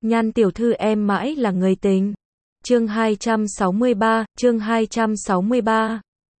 Nhan tiểu thư em mãi là người tình. Chương 263.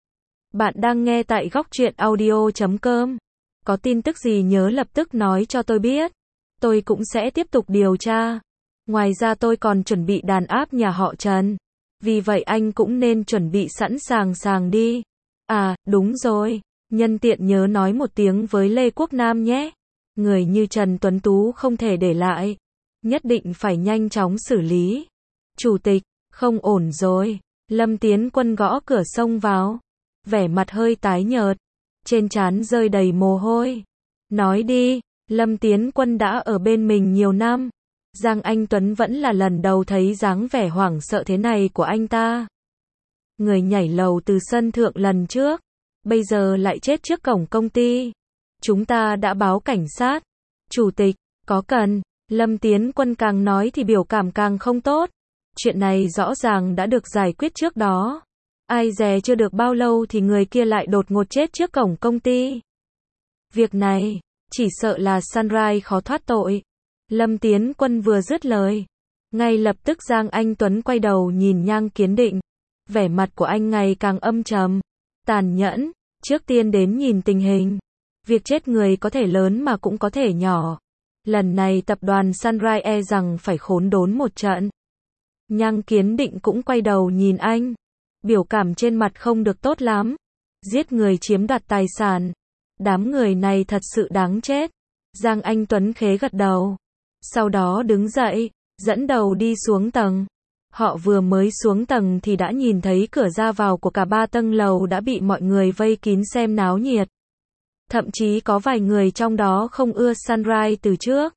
Bạn đang nghe tại góc truyện audio.com. Có tin tức gì nhớ lập tức nói cho tôi biết. Tôi cũng sẽ tiếp tục điều tra. Ngoài ra tôi còn chuẩn bị đàn áp nhà họ Trần. Vì vậy anh cũng nên chuẩn bị sẵn sàng đi. À, đúng rồi. Nhân tiện nhớ nói một tiếng với Lê Quốc Nam nhé. Người như Trần Tuấn Tú không thể để lại. Nhất định phải nhanh chóng xử lý. Chủ tịch, không ổn rồi. Lâm Tiến Quân gõ cửa xông vào. Vẻ mặt hơi tái nhợt. Trên trán rơi đầy mồ hôi. Nói đi, Lâm Tiến Quân đã ở bên mình nhiều năm. Giang Anh Tuấn vẫn là lần đầu thấy dáng vẻ hoảng sợ thế này của anh ta. Người nhảy lầu từ sân thượng lần trước. Bây giờ lại chết trước cổng công ty. Chúng ta đã báo cảnh sát. Chủ tịch, có cần. Lâm Tiến Quân càng nói thì biểu cảm càng không tốt. Chuyện này rõ ràng đã được giải quyết trước đó. Ai dè chưa được bao lâu thì người kia lại đột ngột chết trước cổng công ty. Việc này, chỉ sợ là Sunrise khó thoát tội. Lâm Tiến Quân vừa dứt lời. Ngay lập tức Giang Anh Tuấn quay đầu nhìn Nhan Kiến Định. Vẻ mặt của anh ngày càng âm trầm, tàn nhẫn. Trước tiên đến nhìn tình hình. Việc chết người có thể lớn mà cũng có thể nhỏ. Lần này tập đoàn Sunrise e rằng phải khốn đốn một trận. Nhan Kiến Định cũng quay đầu nhìn anh. Biểu cảm trên mặt không được tốt lắm. Giết người chiếm đoạt tài sản. Đám người này thật sự đáng chết. Giang Anh Tuấn khẽ gật đầu. Sau đó đứng dậy, dẫn đầu đi xuống tầng. Họ vừa mới xuống tầng thì đã nhìn thấy cửa ra vào của cả 3 tầng lầu đã bị mọi người vây kín xem náo nhiệt. Thậm chí có vài người trong đó không ưa Sunrise từ trước.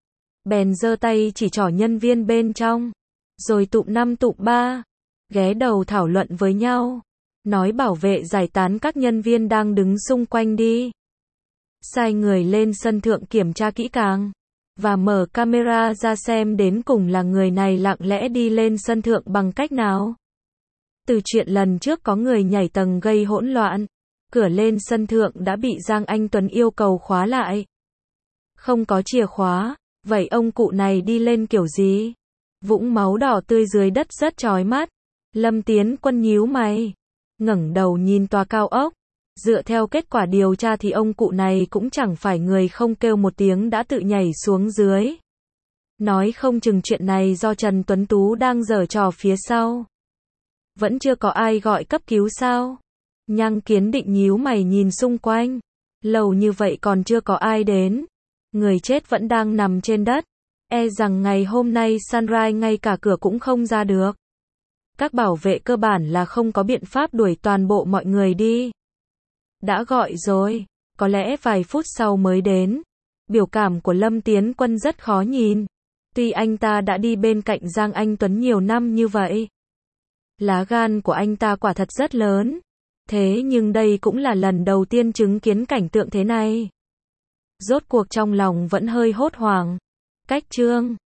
Bèn giơ tay chỉ trỏ nhân viên bên trong. Rồi tụm 5 tụm 3. Ghé đầu thảo luận với nhau. Nói bảo vệ giải tán các nhân viên đang đứng xung quanh đi. Sai người lên sân thượng kiểm tra kỹ càng. Và mở camera ra xem đến cùng là người này lặng lẽ đi lên sân thượng bằng cách nào. Từ chuyện lần trước có người nhảy tầng gây hỗn loạn. Cửa lên sân thượng đã bị Giang Anh Tuấn yêu cầu khóa lại. Không có chìa khóa, vậy ông cụ này đi lên kiểu gì? Vũng máu đỏ tươi dưới đất rất chói mắt. Lâm Tiến Quân nhíu mày, ngẩng đầu nhìn tòa cao ốc. Dựa theo kết quả điều tra thì ông cụ này cũng chẳng phải người không kêu một tiếng đã tự nhảy xuống dưới. Nói không chừng chuyện này do Trần Tuấn Tú đang giở trò phía sau. Vẫn chưa có ai gọi cấp cứu sao? Nhan Kiến Định nhíu mày nhìn xung quanh. Lâu như vậy còn chưa có ai đến. Người chết vẫn đang nằm trên đất. E rằng ngày hôm nay Sunrise ngay cả cửa cũng không ra được. Các bảo vệ cơ bản là không có biện pháp đuổi toàn bộ mọi người đi. Đã gọi rồi, có lẽ vài phút sau mới đến. Biểu cảm của Lâm Tiến Quân rất khó nhìn. Tuy anh ta đã đi bên cạnh Giang Anh Tuấn nhiều năm như vậy. Lá gan của anh ta quả thật rất lớn. Thế nhưng đây cũng là lần đầu tiên chứng kiến cảnh tượng thế này. Rốt cuộc trong lòng vẫn hơi hốt hoảng. Cách chương